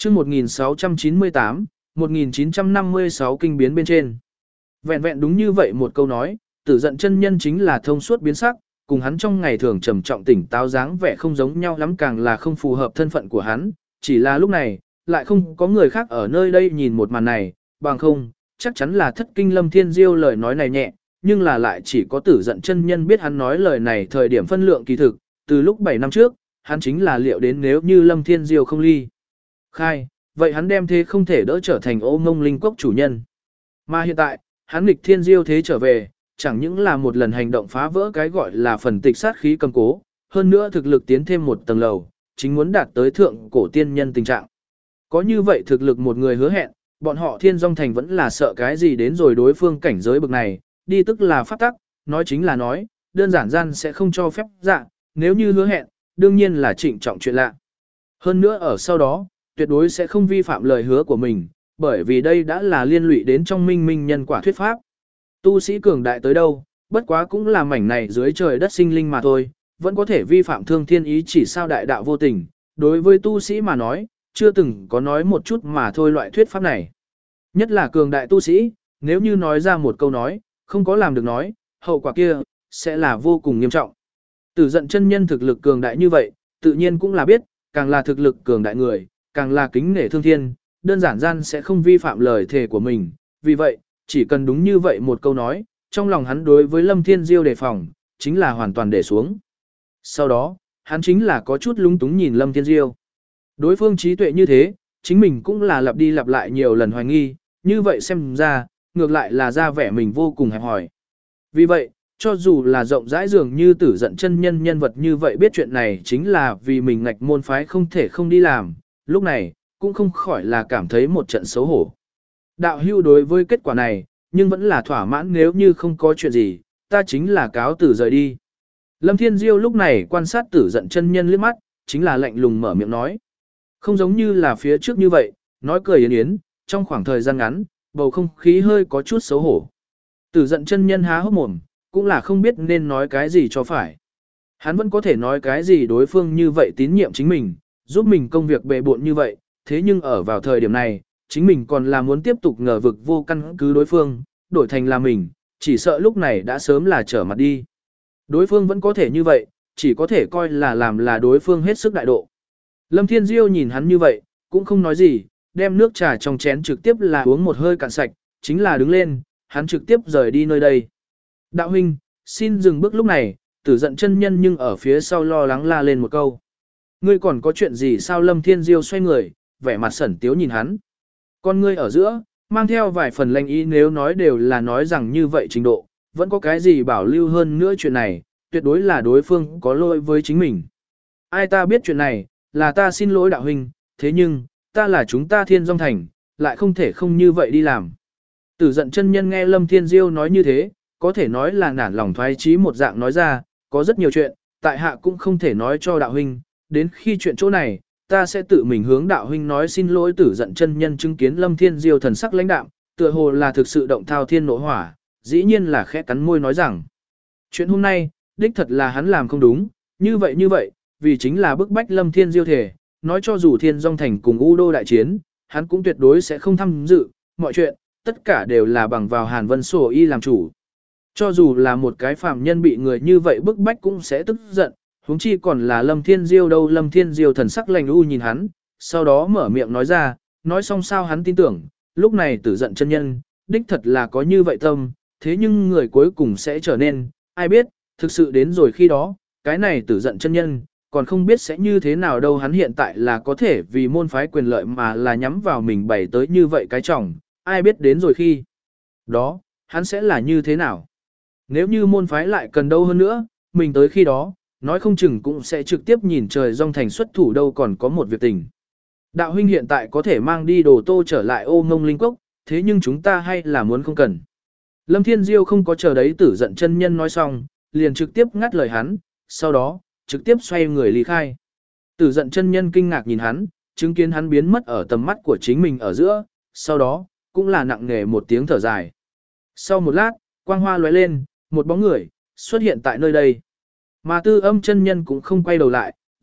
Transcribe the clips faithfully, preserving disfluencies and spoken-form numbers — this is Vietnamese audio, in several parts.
chương một nghìn sáu trăm chín mươi tám, một nghìn chín trăm năm mươi sáu kinh biến bên trên. Vẹn vẹn đúng như vậy một câu nói, Tử Dận chân nhân chính là thông suốt biến sắc, cùng hắn trong ngày thường trầm trọng tỉnh táo dáng vẻ không giống nhau lắm, càng là không phù hợp thân phận của hắn, chỉ là lúc này, lại không có người khác ở nơi đây nhìn một màn này, bằng không, chắc chắn là thất kinh Lâm Thiên Diêu lời nói này nhẹ, nhưng là lại chỉ có Tử Dận chân nhân biết hắn nói lời này thời điểm phân lượng kỳ thực, từ lúc bảy năm trước, hắn chính là liệu đến nếu như Lâm Thiên Diêu không ly khai, vậy hắn đem thế không thể đỡ trở thành Ô Ngông Linh Cốc chủ nhân. Mà hiện tại, hắn nghịch Thiên Diêu thế trở về, chẳng những là một lần hành động phá vỡ cái gọi là phần tịch sát khí cầm cố, hơn nữa thực lực tiến thêm một tầng lầu, chính muốn đạt tới thượng cổ tiên nhân tình trạng. Có như vậy thực lực một người hứa hẹn, bọn họ Thiên Dung Thành vẫn là sợ cái gì đến rồi đối phương cảnh giới bực này, đi tức là pháp tắc, nói chính là nói, đơn giản gian sẽ không cho phép dạ, nếu như hứa hẹn, đương nhiên là trịnh trọng chuyện lạ. Hơn nữa ở sau đó, tuyệt đối sẽ không vi phạm lời hứa của mình, bởi vì đây đã là liên lụy đến trong minh minh nhân quả thuyết pháp. Tu sĩ cường đại tới đâu, bất quá cũng là mảnh này dưới trời đất sinh linh mà thôi, vẫn có thể vi phạm thương thiên ý chỉ sao đại đạo vô tình, đối với tu sĩ mà nói, chưa từng có nói một chút mà thôi loại thuyết pháp này. Nhất là cường đại tu sĩ, nếu như nói ra một câu nói, không có làm được nói, hậu quả kia, sẽ là vô cùng nghiêm trọng. Tử Dận chân nhân thực lực cường đại như vậy, tự nhiên cũng là biết, càng là thực lực cường đại người, càng là kính nể thương thiên, đơn giản gian sẽ không vi phạm lời thề của mình, vì vậy, chỉ cần đúng như vậy một câu nói, trong lòng hắn đối với Lâm Thiên Diêu đề phòng, chính là hoàn toàn để xuống. Sau đó, hắn chính là có chút lúng túng nhìn Lâm Thiên Diêu. Đối phương trí tuệ như thế, chính mình cũng là lặp đi lặp lại nhiều lần hoài nghi, như vậy xem ra, ngược lại là ra vẻ mình vô cùng hẹp hòi. Vì vậy, cho dù là rộng rãi dường như Tử Dận chân nhân nhân vật như vậy biết chuyện này chính là vì mình ngạch môn phái không thể không đi làm, lúc này, cũng không khỏi là cảm thấy một trận xấu hổ. Đạo hưu đối với kết quả này, nhưng vẫn là thỏa mãn nếu như không có chuyện gì, ta chính là cáo tử rời đi. Lâm Thiên Diêu lúc này quan sát Tử Dận chân nhân liếc mắt, chính là lạnh lùng mở miệng nói. Không giống như là phía trước như vậy, nói cười yến yến, trong khoảng thời gian ngắn, bầu không khí hơi có chút xấu hổ. Tử Dận chân nhân há hốc mồm, cũng là không biết nên nói cái gì cho phải. Hắn vẫn có thể nói cái gì đối phương như vậy tín nhiệm chính mình, giúp mình công việc bề bộn như vậy, thế nhưng ở vào thời điểm này, chính mình còn là muốn tiếp tục ngờ vực vô căn cứ đối phương, đổi thành là mình, chỉ sợ lúc này đã sớm là trở mặt đi. Đối phương vẫn có thể như vậy, chỉ có thể coi là làm là đối phương hết sức đại độ. Lâm Thiên Diêu nhìn hắn như vậy, cũng không nói gì, đem nước trà trong chén trực tiếp là uống một hơi cạn sạch, chính là đứng lên, hắn trực tiếp rời đi nơi đây. Đạo huynh, xin dừng bước lúc này, Tử Dận chân nhân nhưng ở phía sau lo lắng la lên một câu. Ngươi còn có chuyện gì sao? Lâm Thiên Diêu xoay người, vẻ mặt sẩn tiếu nhìn hắn. Con ngươi ở giữa, mang theo vài phần lanh ý, nếu nói đều là nói rằng như vậy trình độ, vẫn có cái gì bảo lưu hơn nữa chuyện này, tuyệt đối là đối phương có lỗi với chính mình. Ai ta biết chuyện này, là ta xin lỗi đạo huynh, thế nhưng, ta là chúng ta Thiên Dung Thành, lại không thể không như vậy đi làm. Tử Dận chân nhân nghe Lâm Thiên Diêu nói như thế, có thể nói là nản lòng thoái chí một dạng nói ra, có rất nhiều chuyện, tại hạ cũng không thể nói cho đạo huynh, đến khi chuyện chỗ này, ta sẽ tự mình hướng đạo huynh nói xin lỗi. Tử Dận chân nhân chứng kiến Lâm Thiên Diêu thần sắc lãnh đạm, tựa hồ là thực sự động thao thiên nộ hỏa, dĩ nhiên là khẽ cắn môi nói rằng, chuyện hôm nay, đích thật là hắn làm không đúng, như vậy như vậy, vì chính là bức bách Lâm Thiên Diêu thể, nói cho dù Thiên Dung Thành cùng U Đô đại chiến, hắn cũng tuyệt đối sẽ không tham dự, mọi chuyện, tất cả đều là bằng vào Hàn Vân Sổ Y làm chủ. Cho dù là một cái phàm nhân bị người như vậy bức bách cũng sẽ tức giận, huống chi còn là Lâm Thiên Diêu đâu. Lâm Thiên Diêu thần sắc lạnh u nhìn hắn, sau đó mở miệng nói ra, nói xong sao hắn tin tưởng, lúc này Tử Dận chân nhân, đích thật là có như vậy tâm, thế nhưng người cuối cùng sẽ trở nên, ai biết, thực sự đến rồi khi đó, cái này Tử Dận chân nhân, còn không biết sẽ như thế nào đâu. Hắn hiện tại là có thể vì môn phái quyền lợi mà là nhắm vào mình bày tới như vậy cái trọng, ai biết đến rồi khi đó, hắn sẽ là như thế nào. Nếu như môn phái lại cần đâu hơn nữa, mình tới khi đó, nói không chừng cũng sẽ trực tiếp nhìn trời Dung Thành xuất thủ đâu. Còn có một việc tình. Đạo huynh hiện tại có thể mang đi đồ tô trở lại Ô Ngông Linh Cốc, thế nhưng chúng ta hay là muốn không cần. Lâm Thiên Diêu không có chờ đấy Tử Dận chân nhân nói xong, liền trực tiếp ngắt lời hắn, sau đó, trực tiếp xoay người ly khai. Tử Dận chân nhân kinh ngạc nhìn hắn, chứng kiến hắn biến mất ở tầm mắt của chính mình ở giữa, sau đó, cũng là nặng nề một tiếng thở dài. Sau một lát, quang hoa lóe lên, một bóng người xuất hiện tại nơi đây. Mà Tư Âm chân nhân cũng không quay đầu lại,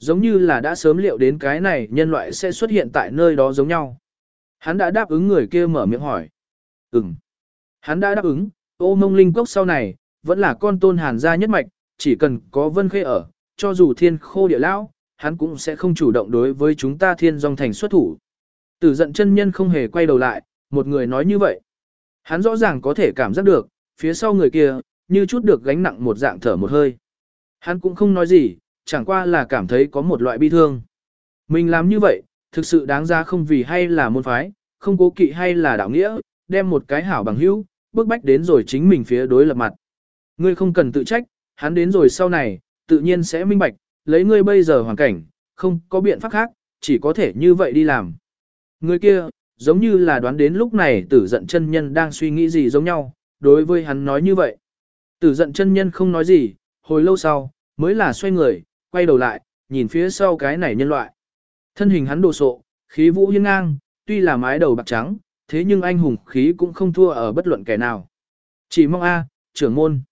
giống như là đã sớm liệu đến cái này nhân loại sẽ xuất hiện tại nơi đó giống nhau. Hắn đã đáp ứng người kia mở miệng hỏi. Ừm. Hắn đã đáp ứng, Ô Mông Linh Cốc sau này, vẫn là con tôn Hàn gia nhất mạch, chỉ cần có Vân Khê ở, cho dù thiên khô địa lão, hắn cũng sẽ không chủ động đối với chúng ta Thiên Dung Thành xuất thủ. Tử giận chân nhân không hề quay đầu lại, một người nói như vậy. Hắn rõ ràng có thể cảm giác được, phía sau người kia, như chút được gánh nặng một dạng thở một hơi. Hắn cũng không nói gì, chẳng qua là cảm thấy có một loại bi thương. Mình làm như vậy, thực sự đáng ra không vì hay là môn phái, không cố kỵ hay là đạo nghĩa, đem một cái hảo bằng hữu, bước bách đến rồi chính mình phía đối lập mặt. Ngươi không cần tự trách, hắn đến rồi sau này, tự nhiên sẽ minh bạch, lấy ngươi bây giờ hoàn cảnh, không có biện pháp khác, chỉ có thể như vậy đi làm. Người kia, giống như là đoán đến lúc này tử giận chân nhân đang suy nghĩ gì giống nhau, đối với hắn nói như vậy. Tử giận chân nhân không nói gì, hồi lâu sau, mới là xoay người, quay đầu lại, nhìn phía sau cái này nhân loại. Thân hình hắn đồ sộ, khí vũ hiên ngang, tuy là mái đầu bạc trắng, thế nhưng anh hùng khí cũng không thua ở bất luận kẻ nào. Chỉ mong a, trưởng môn.